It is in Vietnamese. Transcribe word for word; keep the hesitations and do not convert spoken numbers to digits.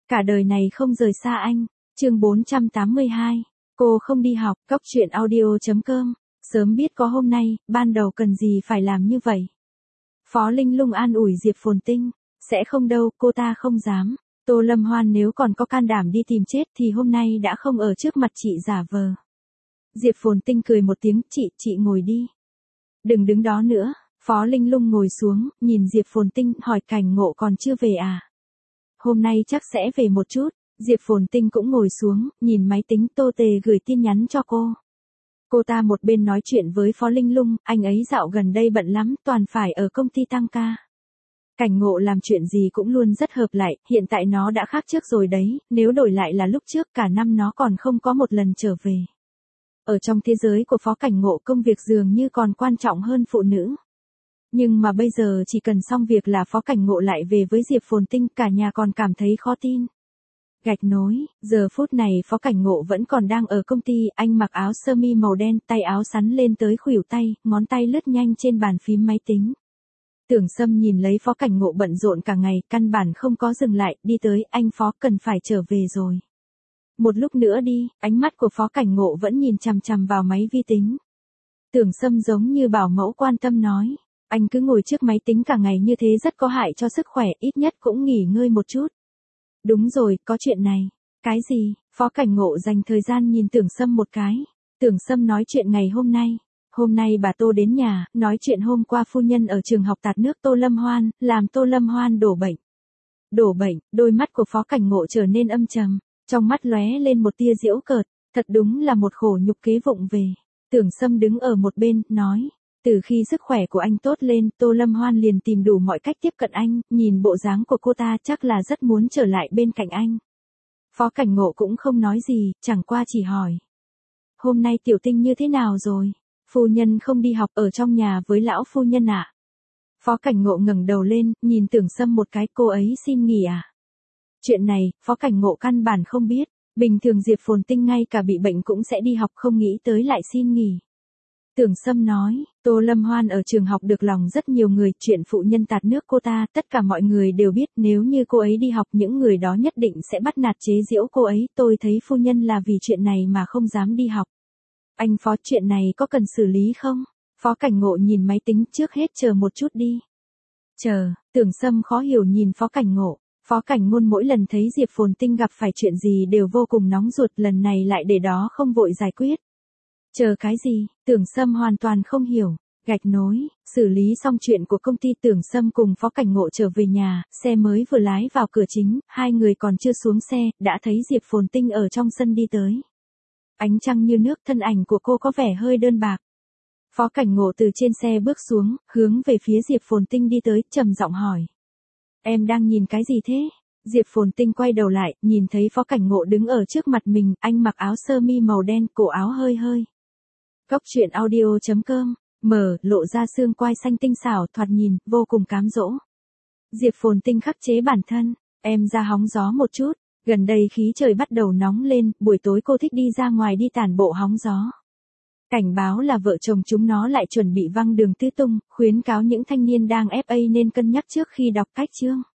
Cả đời này không rời xa anh. Chương bốn trăm tám mươi hai. Cô không đi học. Cóc truyện audio chấm com. Sớm biết có hôm nay, ban đầu cần gì phải làm như vậy. Phó Linh Lung an ủi Diệp Phồn Tinh. Sẽ không đâu, cô ta không dám. Tô Lâm Hoan nếu còn có can đảm đi tìm chết thì hôm nay đã không ở trước mặt chị giả vờ. Diệp Phồn Tinh cười một tiếng, chị, chị ngồi đi. Đừng đứng đó nữa. Phó Linh Lung ngồi xuống, nhìn Diệp Phồn Tinh, hỏi Cảnh Ngộ còn chưa về à? Hôm nay chắc sẽ về một chút. Diệp Phồn Tinh cũng ngồi xuống, nhìn máy tính Tô Tề gửi tin nhắn cho cô. Cô ta một bên nói chuyện với Phó Linh Lung, anh ấy dạo gần đây bận lắm, toàn phải ở công ty tăng ca. Cảnh Ngộ làm chuyện gì cũng luôn rất hợp lại, hiện tại nó đã khác trước rồi đấy, nếu đổi lại là lúc trước cả năm nó còn không có một lần trở về. Ở trong thế giới của Phó Cảnh Ngộ công việc dường như còn quan trọng hơn phụ nữ. Nhưng mà bây giờ chỉ cần xong việc là Phó Cảnh Ngộ lại về với Diệp Phồn Tinh, cả nhà còn cảm thấy khó tin. Gạch nối, giờ phút này Phó Cảnh Ngộ vẫn còn đang ở công ty, anh mặc áo sơ mi màu đen, tay áo sắn lên tới khuỷu tay, ngón tay lướt nhanh trên bàn phím máy tính. Tưởng Sâm nhìn lấy Phó Cảnh Ngộ bận rộn cả ngày, căn bản không có dừng lại, đi tới, anh Phó cần phải trở về rồi. Một lúc nữa đi, ánh mắt của Phó Cảnh Ngộ vẫn nhìn chằm chằm vào máy vi tính. Tưởng Sâm giống như bảo mẫu quan tâm nói, anh cứ ngồi trước máy tính cả ngày như thế rất có hại cho sức khỏe, ít nhất cũng nghỉ ngơi một chút. Đúng rồi, có chuyện này. Cái gì? Phó Cảnh Ngộ dành thời gian nhìn Tưởng Sâm một cái. Tưởng Sâm nói chuyện ngày hôm nay. Hôm nay bà Tô đến nhà, nói chuyện hôm qua phu nhân ở trường học tạt nước Tô Lâm Hoan, làm Tô Lâm Hoan đổ bệnh. Đổ bệnh, đôi mắt của Phó Cảnh Ngộ trở nên âm trầm, trong mắt lóe lên một tia giễu cợt, thật đúng là một khổ nhục kế vụng về. Tưởng Sâm đứng ở một bên, nói, từ khi sức khỏe của anh tốt lên, Tô Lâm Hoan liền tìm đủ mọi cách tiếp cận anh, nhìn bộ dáng của cô ta chắc là rất muốn trở lại bên cạnh anh. Phó Cảnh Ngộ cũng không nói gì, chẳng qua chỉ hỏi. Hôm nay Tiểu Tinh như thế nào rồi? Phu nhân không đi học ở trong nhà với lão phu nhân ạ. À? Phó Cảnh Ngộ ngẩng đầu lên, nhìn Tưởng Sâm một cái, cô ấy xin nghỉ à? Chuyện này, Phó Cảnh Ngộ căn bản không biết, bình thường Diệp Phồn Tinh ngay cả bị bệnh cũng sẽ đi học, không nghĩ tới lại xin nghỉ. Tưởng Sâm nói, Tô Lâm Hoan ở trường học được lòng rất nhiều người, chuyện phụ nhân tạt nước cô ta, tất cả mọi người đều biết, nếu như cô ấy đi học những người đó nhất định sẽ bắt nạt chế giễu cô ấy, tôi thấy phu nhân là vì chuyện này mà không dám đi học. Anh Phó, chuyện này có cần xử lý không? Phó Cảnh Ngộ nhìn máy tính, trước hết chờ một chút đi. Chờ, Tưởng Sâm khó hiểu nhìn Phó Cảnh Ngộ. Phó Cảnh Ngôn mỗi lần thấy Diệp Phồn Tinh gặp phải chuyện gì đều vô cùng nóng ruột, lần này lại để đó không vội giải quyết. Chờ cái gì? Tưởng Sâm hoàn toàn không hiểu. Gạch nối, xử lý xong chuyện của công ty, Tưởng Sâm cùng Phó Cảnh Ngộ trở về nhà, xe mới vừa lái vào cửa chính, hai người còn chưa xuống xe, đã thấy Diệp Phồn Tinh ở trong sân đi tới. Ánh trăng như nước, thân ảnh của cô có vẻ hơi đơn bạc. Phó Cảnh Ngộ từ trên xe bước xuống, hướng về phía Diệp Phồn Tinh đi tới, trầm giọng hỏi. Em đang nhìn cái gì thế? Diệp Phồn Tinh quay đầu lại, nhìn thấy Phó Cảnh Ngộ đứng ở trước mặt mình, anh mặc áo sơ mi màu đen, cổ áo hơi hơi. Cóc truyện audio chấm com, mở, lộ ra xương quai xanh tinh xảo, thoạt nhìn, vô cùng cám dỗ. Diệp Phồn Tinh khắc chế bản thân, em ra hóng gió một chút, gần đây khí trời bắt đầu nóng lên, buổi tối cô thích đi ra ngoài đi tản bộ hóng gió. Cảnh báo là vợ chồng chúng nó lại chuẩn bị văng đường tứ tung, khuyến cáo những thanh niên đang ép a nên cân nhắc trước khi đọc cách chương.